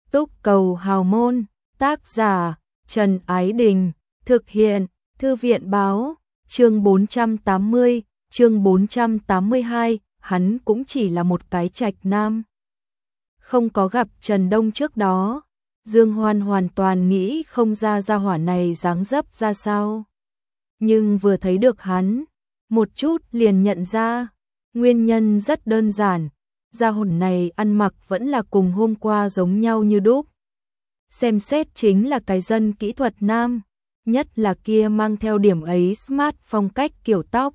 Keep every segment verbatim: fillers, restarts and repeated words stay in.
Túc Cầu Hào Môn, tác giả Trần Ái Đình, thực hiện Thư viện báo, chương bốn trăm tám mươi, chương bốn trăm tám mươi hai, hắn cũng chỉ là một cái trạch nam. Không có gặp Trần Đông trước đó, Dương Hoan hoàn toàn nghĩ không ra gia hỏa này dáng dấp ra sao. Nhưng vừa thấy được hắn, một chút liền nhận ra, nguyên nhân rất đơn giản, gia hỏa này ăn mặc vẫn là cùng hôm qua giống nhau như đúc. Xem xét chính là cái dân kỹ thuật nam, nhất là kia mang theo điểm ấy smart phong cách kiểu tóc.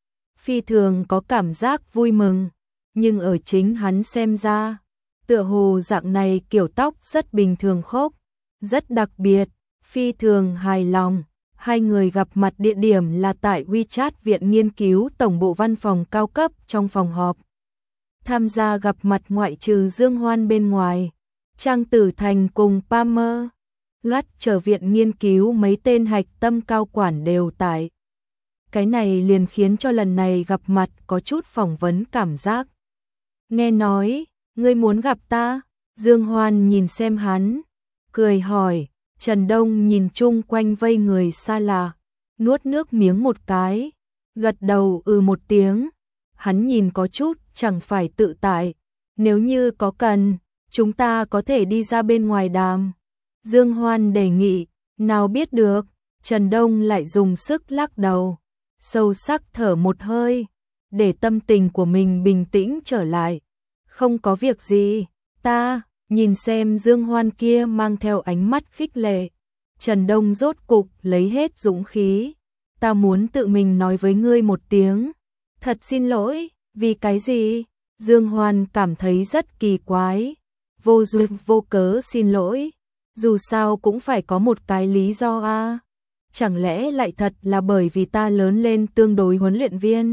Phi thường có cảm giác vui mừng, nhưng ở chính hắn xem ra, tựa hồ dạng này kiểu tóc rất bình thường khốc, rất đặc biệt, phi thường hài lòng. Hai người gặp mặt địa điểm là tại WeChat Viện Nghiên cứu Tổng bộ Văn phòng cao cấp trong phòng họp. Tham gia gặp mặt ngoại trừ Dương Hoan bên ngoài, Trang Tử Thành cùng Palmer, loát trở viện nghiên cứu mấy tên hạch tâm cao quản đều tại. Cái này liền khiến cho lần này gặp mặt có chút phỏng vấn cảm giác. Nghe nói, ngươi muốn gặp ta? Dương Hoan nhìn xem hắn, cười hỏi. Trần Đông nhìn chung quanh vây người xa lạ, nuốt nước miếng một cái, gật đầu ừ một tiếng. Hắn nhìn có chút chẳng phải tự tại, nếu như có cần, chúng ta có thể đi ra bên ngoài đàm. Dương Hoan đề nghị, nào biết được. Trần Đông lại dùng sức lắc đầu, sâu sắc thở một hơi, để tâm tình của mình bình tĩnh trở lại. Không có việc gì, ta... Nhìn xem Dương Hoan kia mang theo ánh mắt khích lệ, Trần Đông rốt cục lấy hết dũng khí. Ta muốn tự mình nói với ngươi một tiếng. Thật xin lỗi, vì cái gì? Dương Hoan cảm thấy rất kỳ quái. Vô duyên vô cớ xin lỗi. Dù sao cũng phải có một cái lý do a. À? Chẳng lẽ lại thật là bởi vì ta lớn lên tương đối huấn luyện viên?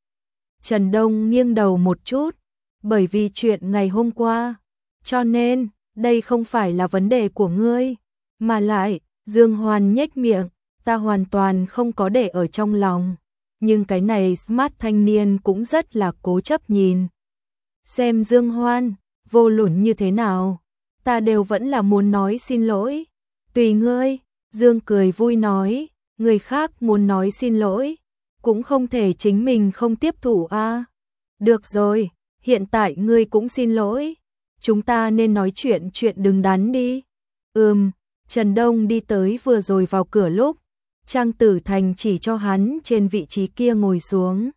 Trần Đông nghiêng đầu một chút. Bởi vì chuyện ngày hôm qua. Cho nên, đây không phải là vấn đề của ngươi, mà lại, Dương Hoan nhếch miệng, ta hoàn toàn không có để ở trong lòng. Nhưng cái này smart thanh niên cũng rất là cố chấp nhìn. Xem Dương Hoan, vô luận như thế nào, ta đều vẫn là muốn nói xin lỗi. Tùy ngươi, Dương cười vui nói, người khác muốn nói xin lỗi, cũng không thể chính mình không tiếp thủ a. À? Được rồi, hiện tại ngươi cũng xin lỗi. Chúng ta nên nói chuyện chuyện đứng đắn đi. Ừm, Trần Đông đi tới vừa rồi vào cửa lúc, Trang Tử Thành chỉ cho hắn trên vị trí kia ngồi xuống.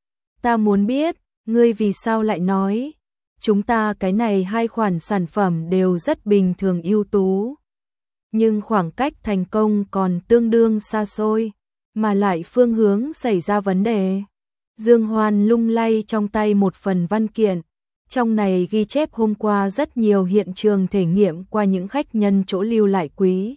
Ta muốn biết, ngươi vì sao lại nói, chúng ta cái này hai khoản sản phẩm đều rất bình thường ưu tú. Nhưng khoảng cách thành công còn tương đương xa xôi, mà lại phương hướng xảy ra vấn đề. Dương Hoan lung lay trong tay một phần văn kiện. Trong này ghi chép hôm qua rất nhiều hiện trường thể nghiệm qua những khách nhân chỗ lưu lại quý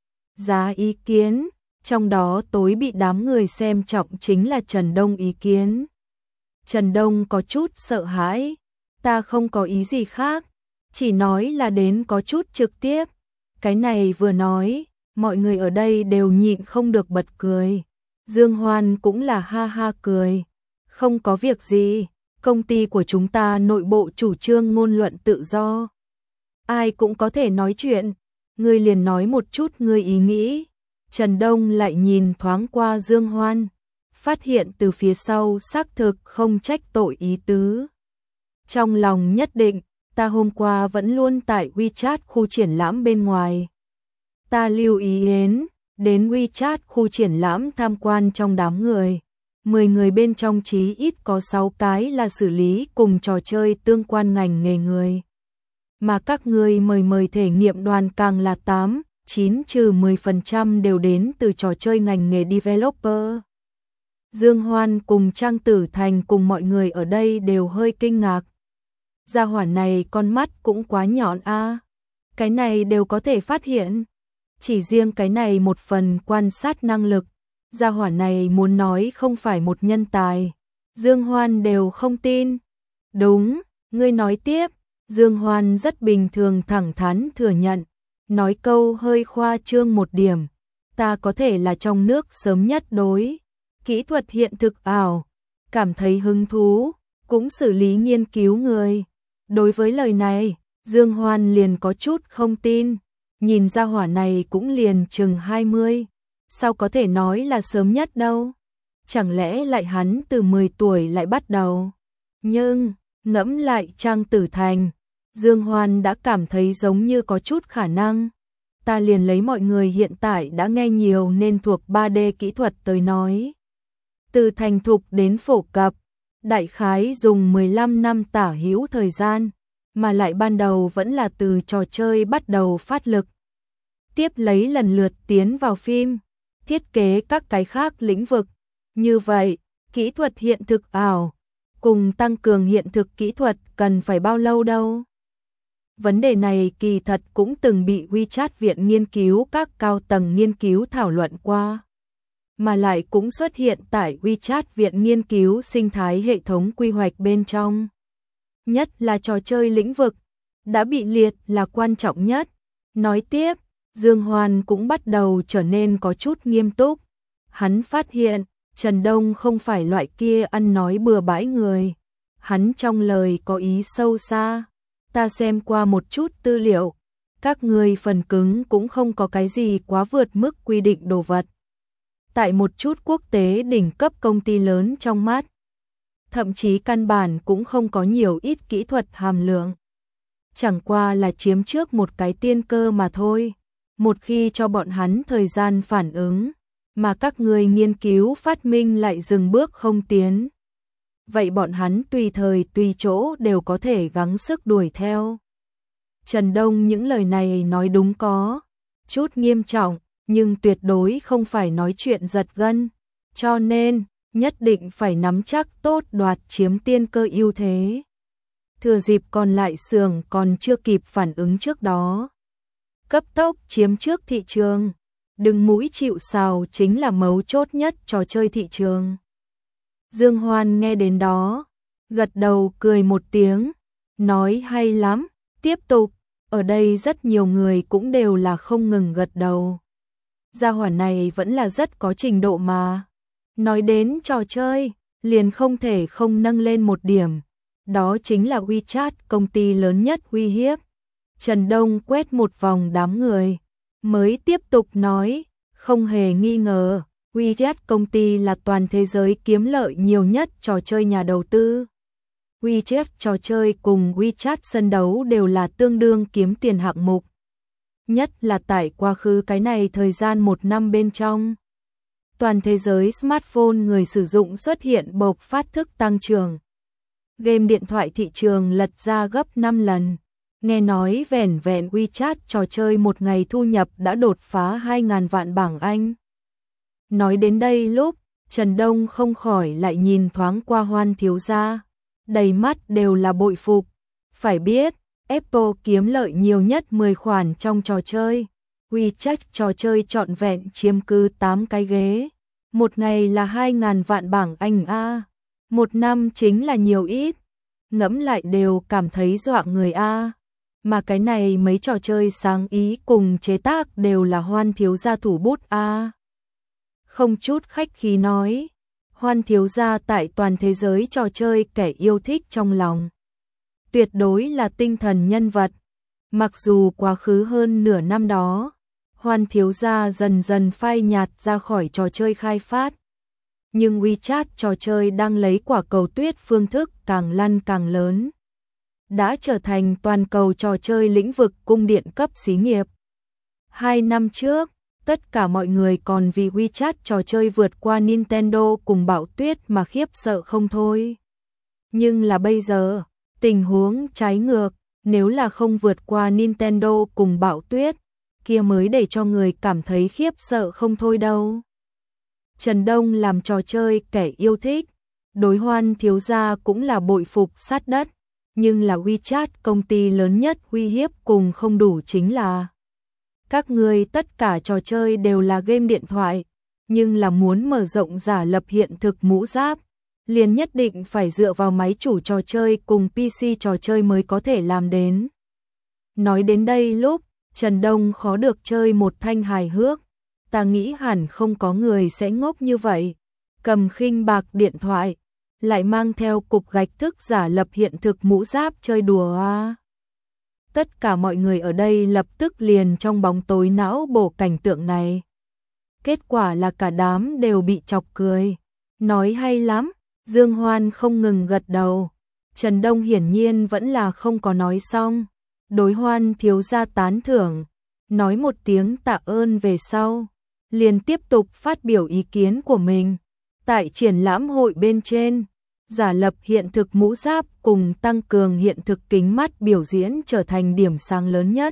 giá ý kiến, trong đó tối bị đám người xem trọng chính là Trần Đông ý kiến. Trần Đông có chút sợ hãi, ta không có ý gì khác, chỉ nói là đến có chút trực tiếp. Cái này vừa nói, mọi người ở đây đều nhịn không được bật cười. Dương Hoan cũng là ha ha cười, không có việc gì. Công ty của chúng ta nội bộ chủ trương ngôn luận tự do. Ai cũng có thể nói chuyện, ngươi liền nói một chút ngươi ý nghĩ. Trần Đông lại nhìn thoáng qua Dương Hoan, phát hiện từ phía sau xác thực không trách tội ý tứ. Trong lòng nhất định, ta hôm qua vẫn luôn tại WeChat khu triển lãm bên ngoài. Ta lưu ý đến, đến WeChat khu triển lãm tham quan trong đám người. mười người bên trong chí ít có sáu cái là xử lý cùng trò chơi tương quan ngành nghề người. Mà các người mời mời thể nghiệm đoàn càng là tám, chín trừ mười phần trăm đều đến từ trò chơi ngành nghề developer. Dương Hoan cùng Trang Tử Thành cùng mọi người ở đây đều hơi kinh ngạc. Gia hỏa này con mắt cũng quá nhọn a. À. Cái này đều có thể phát hiện. Chỉ riêng cái này một phần quan sát năng lực. Gia hỏa này muốn nói không phải một nhân tài, Dương Hoan đều không tin. Đúng, ngươi nói tiếp. Dương Hoan rất bình thường thẳng thắn thừa nhận, nói câu hơi khoa trương một điểm, ta có thể là trong nước sớm nhất đối kỹ thuật hiện thực ảo, cảm thấy hứng thú, cũng xử lý nghiên cứu người. Đối với lời này, Dương Hoan liền có chút không tin, nhìn ra hỏa này cũng liền chừng hai mươi, sao có thể nói là sớm nhất đâu? Chẳng lẽ lại hắn từ mười tuổi lại bắt đầu? Nhưng, ngẫm lại Trang Tử Thành, Dương Hoan đã cảm thấy giống như có chút khả năng. Ta liền lấy mọi người hiện tại đã nghe nhiều nên thuộc ba D kỹ thuật tới nói. Từ thành thục đến phổ cập, đại khái dùng mười lăm năm tả hữu thời gian, mà lại ban đầu vẫn là từ trò chơi bắt đầu phát lực. Tiếp lấy lần lượt tiến vào phim, thiết kế các cái khác lĩnh vực. Như vậy, kỹ thuật hiện thực ảo, cùng tăng cường hiện thực kỹ thuật cần phải bao lâu đâu? Vấn đề này kỳ thật cũng từng bị WeChat Viện nghiên cứu các cao tầng nghiên cứu thảo luận qua, mà lại cũng xuất hiện tại WeChat Viện nghiên cứu sinh thái hệ thống quy hoạch bên trong. Nhất là trò chơi lĩnh vực, đã bị liệt là quan trọng nhất. Nói tiếp, Dương Hoan cũng bắt đầu trở nên có chút nghiêm túc. Hắn phát hiện, Trần Đông không phải loại kia ăn nói bừa bãi người. Hắn trong lời có ý sâu xa. Ta xem qua một chút tư liệu, các người phần cứng cũng không có cái gì quá vượt mức quy định đồ vật. Tại một chút quốc tế đỉnh cấp công ty lớn trong mắt, thậm chí căn bản cũng không có nhiều ít kỹ thuật hàm lượng. Chẳng qua là chiếm trước một cái tiên cơ mà thôi. Một khi cho bọn hắn thời gian phản ứng, mà các người nghiên cứu phát minh lại dừng bước không tiến, vậy bọn hắn tùy thời tùy chỗ đều có thể gắng sức đuổi theo. Trần Đông những lời này nói đúng có chút nghiêm trọng, nhưng tuyệt đối không phải nói chuyện giật gân, cho nên nhất định phải nắm chắc tốt đoạt chiếm tiên cơ ưu thế. Thừa dịp còn lại xưởng còn chưa kịp phản ứng trước đó, cấp tốc chiếm trước thị trường, đừng mũi chịu sào chính là mấu chốt nhất trò chơi thị trường. Dương Hoan nghe đến đó, gật đầu cười một tiếng, nói hay lắm, tiếp tục, ở đây rất nhiều người cũng đều là không ngừng gật đầu. Gia hỏa này vẫn là rất có trình độ mà. Nói đến trò chơi, liền không thể không nâng lên một điểm, đó chính là WeChat, công ty lớn nhất uy hiếp. Trần Đông quét một vòng đám người, mới tiếp tục nói, không hề nghi ngờ, WeChat công ty là toàn thế giới kiếm lợi nhiều nhất trò chơi nhà đầu tư. WeChat trò chơi cùng WeChat sân đấu đều là tương đương kiếm tiền hạng mục. Nhất là tại quá khứ cái này thời gian một năm bên trong. Toàn thế giới smartphone người sử dụng xuất hiện bộc phát thức tăng trưởng. Game điện thoại thị trường lật ra gấp năm lần. Nghe nói vẻn vẹn WeChat trò chơi một ngày thu nhập đã đột phá hai nghìn vạn bảng Anh. Nói đến đây lúc, Trần Đông không khỏi lại nhìn thoáng qua Hoan thiếu gia, đầy mắt đều là bội phục. Phải biết, Apple kiếm lợi nhiều nhất mười khoản trong trò chơi. WeChat trò chơi trọn vẹn chiếm cứ tám cái ghế. Một ngày là hai nghìn vạn bảng Anh a. Một năm chính là nhiều ít. Ngẫm lại đều cảm thấy dọa người a. Mà cái này mấy trò chơi sáng ý cùng chế tác đều là Hoan thiếu gia thủ bút a. Không chút khách khí nói, Hoan thiếu gia tại toàn thế giới trò chơi kẻ yêu thích trong lòng. Tuyệt đối là tinh thần nhân vật. Mặc dù quá khứ hơn nửa năm đó, Hoan thiếu gia dần dần phai nhạt ra khỏi trò chơi khai phát. Nhưng WeChat trò chơi đang lấy quả cầu tuyết phương thức càng lăn càng lớn. Đã trở thành toàn cầu trò chơi lĩnh vực cung điện cấp xí nghiệp. Hai năm trước, tất cả mọi người còn vì WeChat trò chơi vượt qua Nintendo cùng Bão Tuyết mà khiếp sợ không thôi. Nhưng là bây giờ, tình huống trái ngược, nếu là không vượt qua Nintendo cùng Bão Tuyết, kia mới để cho người cảm thấy khiếp sợ không thôi đâu. Trần Đông làm trò chơi kẻ yêu thích, đối Hoan thiếu gia cũng là bội phục sát đất, nhưng là WeChat công ty lớn nhất uy hiếp cùng không đủ chính là các người tất cả trò chơi đều là game điện thoại, nhưng là muốn mở rộng giả lập hiện thực mũ giáp, liền nhất định phải dựa vào máy chủ trò chơi cùng pê xê trò chơi mới có thể làm đến. Nói đến đây lúc, Trần Đông khó được chơi một thanh hài hước, ta nghĩ hẳn không có người sẽ ngốc như vậy, cầm khinh bạc điện thoại, lại mang theo cục gạch thức giả lập hiện thực mũ giáp chơi đùa à. Tất cả mọi người ở đây lập tức liền trong bóng tối não bổ cảnh tượng này. Kết quả là cả đám đều bị chọc cười. Nói hay lắm, Dương Hoan không ngừng gật đầu. Trần Đông hiển nhiên vẫn là không có nói xong. Đối Hoan thiếu gia tán thưởng, nói một tiếng tạ ơn về sau, liền tiếp tục phát biểu ý kiến của mình. Tại triển lãm hội bên trên, giả lập hiện thực mũ giáp cùng tăng cường hiện thực kính mắt biểu diễn trở thành điểm sáng lớn nhất.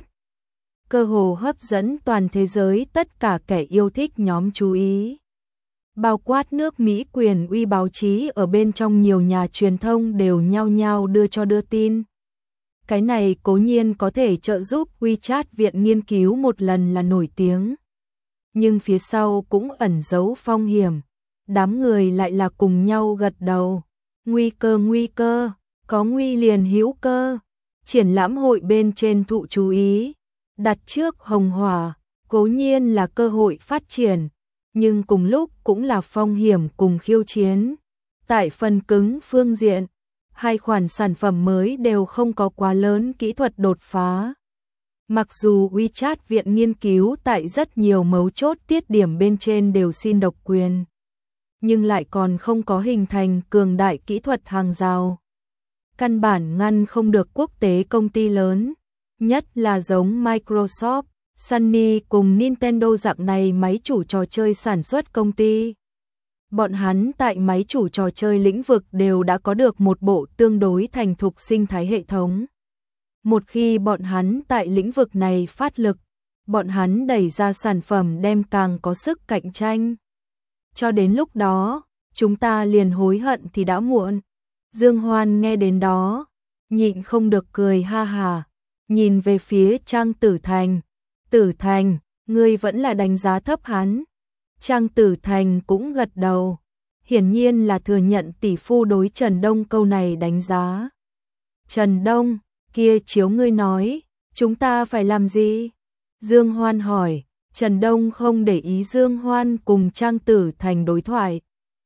Cơ hồ hấp dẫn toàn thế giới tất cả kẻ yêu thích nhóm chú ý. Bao quát nước Mỹ quyền uy báo chí ở bên trong nhiều nhà truyền thông đều nhao nhao đưa cho đưa tin. Cái này cố nhiên có thể trợ giúp WeChat viện nghiên cứu một lần là nổi tiếng. Nhưng phía sau cũng ẩn giấu phong hiểm. Đám người lại là cùng nhau gật đầu. Nguy cơ nguy cơ, có nguy liền hữu cơ. Triển lãm hội bên trên thụ chú ý. Đặt trước hồng hỏa, cố nhiên là cơ hội phát triển. Nhưng cùng lúc cũng là phong hiểm cùng khiêu chiến. Tại phần cứng phương diện, hai khoản sản phẩm mới đều không có quá lớn kỹ thuật đột phá. Mặc dù WeChat viện nghiên cứu tại rất nhiều mấu chốt tiết điểm bên trên đều xin độc quyền, nhưng lại còn không có hình thành cường đại kỹ thuật hàng rào. Căn bản ngăn không được quốc tế công ty lớn, nhất là giống Microsoft, Sony cùng Nintendo dạng này máy chủ trò chơi sản xuất công ty. Bọn hắn tại máy chủ trò chơi lĩnh vực đều đã có được một bộ tương đối thành thục sinh thái hệ thống. Một khi bọn hắn tại lĩnh vực này phát lực, bọn hắn đẩy ra sản phẩm đem càng có sức cạnh tranh. Cho đến lúc đó, chúng ta liền hối hận thì đã muộn. Dương Hoan nghe đến đó, nhịn không được cười ha hà, nhìn về phía Trang Tử Thành. Tử Thành, ngươi vẫn là đánh giá thấp hắn. Trang Tử Thành cũng gật đầu, hiển nhiên là thừa nhận tỷ phu đối Trần Đông câu này đánh giá. Trần Đông, kia chiếu ngươi nói, chúng ta phải làm gì? Dương Hoan hỏi. Trần Đông không để ý Dương Hoan cùng Trang Tử Thành đối thoại,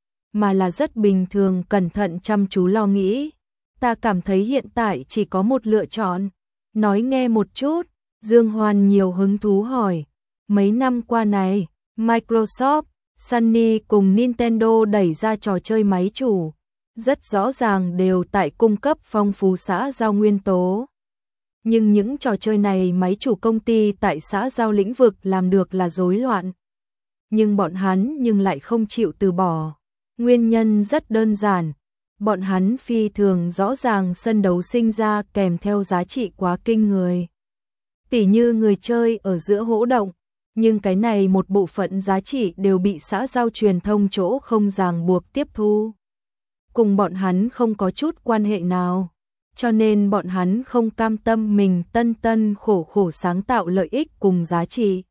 mà là rất bình thường cẩn thận chăm chú lo nghĩ. Ta cảm thấy hiện tại chỉ có một lựa chọn. Nói nghe một chút. Dương Hoan nhiều hứng thú hỏi. Mấy năm qua này, Microsoft, Sony cùng Nintendo đẩy ra trò chơi máy chủ, rất rõ ràng đều tại cung cấp phong phú xã giao nguyên tố. Nhưng những trò chơi này máy chủ công ty tại xã giao lĩnh vực làm được là rối loạn. Nhưng bọn hắn nhưng lại không chịu từ bỏ. Nguyên nhân rất đơn giản. Bọn hắn phi thường rõ ràng sân đấu sinh ra kèm theo giá trị quá kinh người. Tỉ như người chơi ở giữa hỗ động, nhưng cái này một bộ phận giá trị đều bị xã giao truyền thông chỗ không ràng buộc tiếp thu. Cùng bọn hắn không có chút quan hệ nào. Cho nên bọn hắn không cam tâm mình tân tân khổ khổ sáng tạo lợi ích cùng giá trị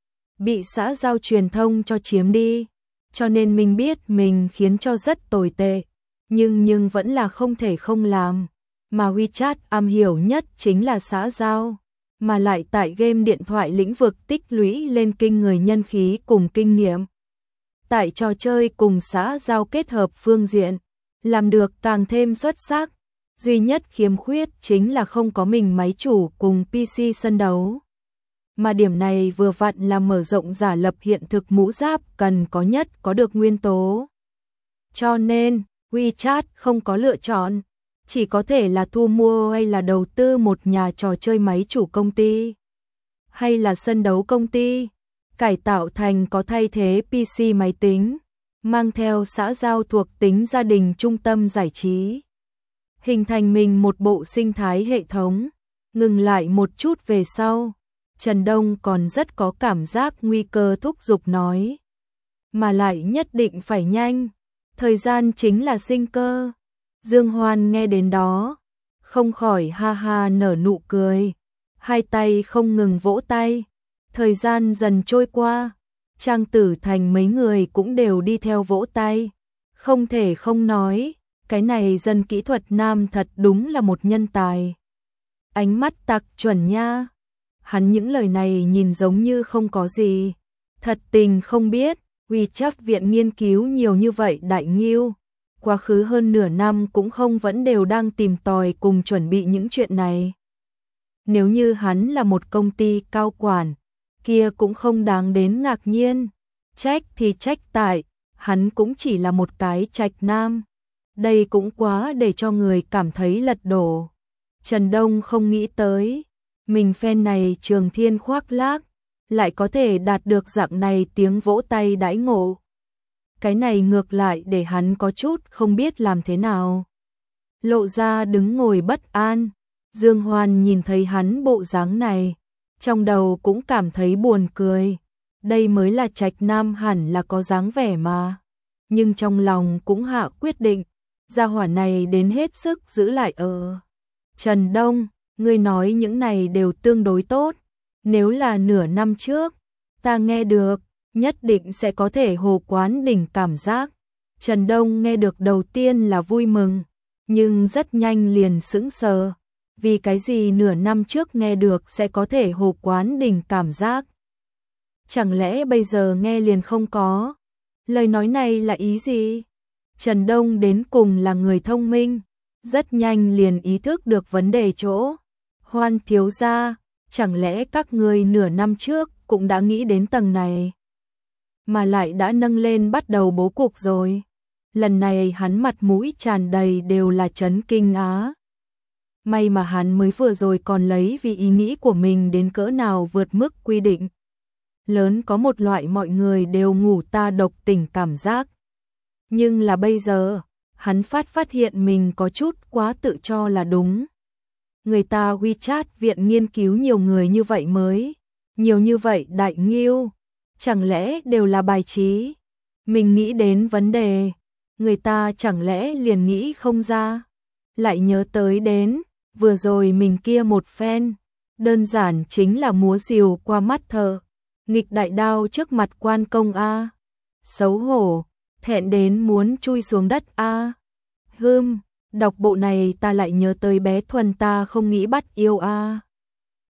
bị xã giao truyền thông cho chiếm đi. Cho nên mình biết mình khiến cho rất tồi tệ, nhưng nhưng vẫn là không thể không làm. Mà WeChat am hiểu nhất chính là xã giao, mà lại tại game điện thoại lĩnh vực tích lũy lên kinh người nhân khí cùng kinh nghiệm. Tại trò chơi cùng xã giao kết hợp phương diện, làm được càng thêm xuất sắc. Duy nhất khiếm khuyết chính là không có mình máy chủ cùng pê xê sân đấu. Mà điểm này vừa vặn là mở rộng giả lập hiện thực mũ giáp cần có nhất có được nguyên tố. Cho nên, WeChat không có lựa chọn, chỉ có thể là thu mua hay là đầu tư một nhà trò chơi máy chủ công ty, hay là sân đấu công ty, cải tạo thành có thay thế pê xê máy tính, mang theo xã giao thuộc tính gia đình trung tâm giải trí. Hình thành mình một bộ sinh thái hệ thống. Ngừng lại một chút về sau, Trần Đông còn rất có cảm giác nguy cơ thúc giục nói. Mà lại nhất định phải nhanh, thời gian chính là sinh cơ. Dương Hoan nghe đến đó, không khỏi ha ha nở nụ cười, hai tay không ngừng vỗ tay. Thời gian dần trôi qua, Trang Tử Thành mấy người cũng đều đi theo vỗ tay. Không thể không nói, cái này dân kỹ thuật nam thật đúng là một nhân tài. Ánh mắt tặc chuẩn nha. Hắn những lời này nhìn giống như không có gì. Thật tình không biết, WeChat viện nghiên cứu nhiều như vậy đại nghiêu. Quá khứ hơn nửa năm cũng không vẫn đều đang tìm tòi cùng chuẩn bị những chuyện này. Nếu như hắn là một công ty cao quản, kia cũng không đáng đến ngạc nhiên. Trách thì trách tại, hắn cũng chỉ là một cái trạch nam. Đây cũng quá để cho người cảm thấy lật đổ. Trần Đông không nghĩ tới, mình phen này trường thiên khoác lác, lại có thể đạt được dạng này tiếng vỗ tay đãi ngộ. Cái này ngược lại để hắn có chút không biết làm thế nào. Lộ ra đứng ngồi bất an, Dương Hoan nhìn thấy hắn bộ dáng này, trong đầu cũng cảm thấy buồn cười. Đây mới là trạch nam hẳn là có dáng vẻ mà. Nhưng trong lòng cũng hạ quyết định, gia hỏa này đến hết sức giữ lại ở. Trần Đông, ngươi nói những này đều tương đối tốt. Nếu là nửa năm trước, ta nghe được, nhất định sẽ có thể hồ quán đỉnh cảm giác. Trần Đông nghe được đầu tiên là vui mừng, nhưng rất nhanh liền sững sờ. Vì cái gì nửa năm trước nghe được sẽ có thể hồ quán đỉnh cảm giác? Chẳng lẽ bây giờ nghe liền không có? Lời nói này là ý gì? Trần Đông đến cùng là người thông minh, rất nhanh liền ý thức được vấn đề chỗ. Hoan thiếu gia, chẳng lẽ các người nửa năm trước cũng đã nghĩ đến tầng này, mà lại đã nâng lên bắt đầu bố cục rồi? Lần này hắn mặt mũi tràn đầy đều là chấn kinh á. May mà hắn mới vừa rồi còn lấy vì ý nghĩ của mình đến cỡ nào vượt mức quy định. Lớn có một loại mọi người đều ngủ ta độc tỉnh cảm giác. Nhưng là bây giờ, hắn phát phát hiện mình có chút quá tự cho là đúng. Người ta WeChat viện nghiên cứu nhiều người như vậy mới, nhiều như vậy đại nghiêu, chẳng lẽ đều là bài trí? Mình nghĩ đến vấn đề, người ta chẳng lẽ liền nghĩ không ra? Lại nhớ tới đến, vừa rồi mình kia một phen, đơn giản chính là múa rìu qua mắt thợ, nghịch đại đao trước mặt quan công a. Xấu hổ, thẹn đến muốn chui xuống đất a. Hừm, đọc bộ này ta lại nhớ tới bé Thuần ta không nghĩ bắt yêu a.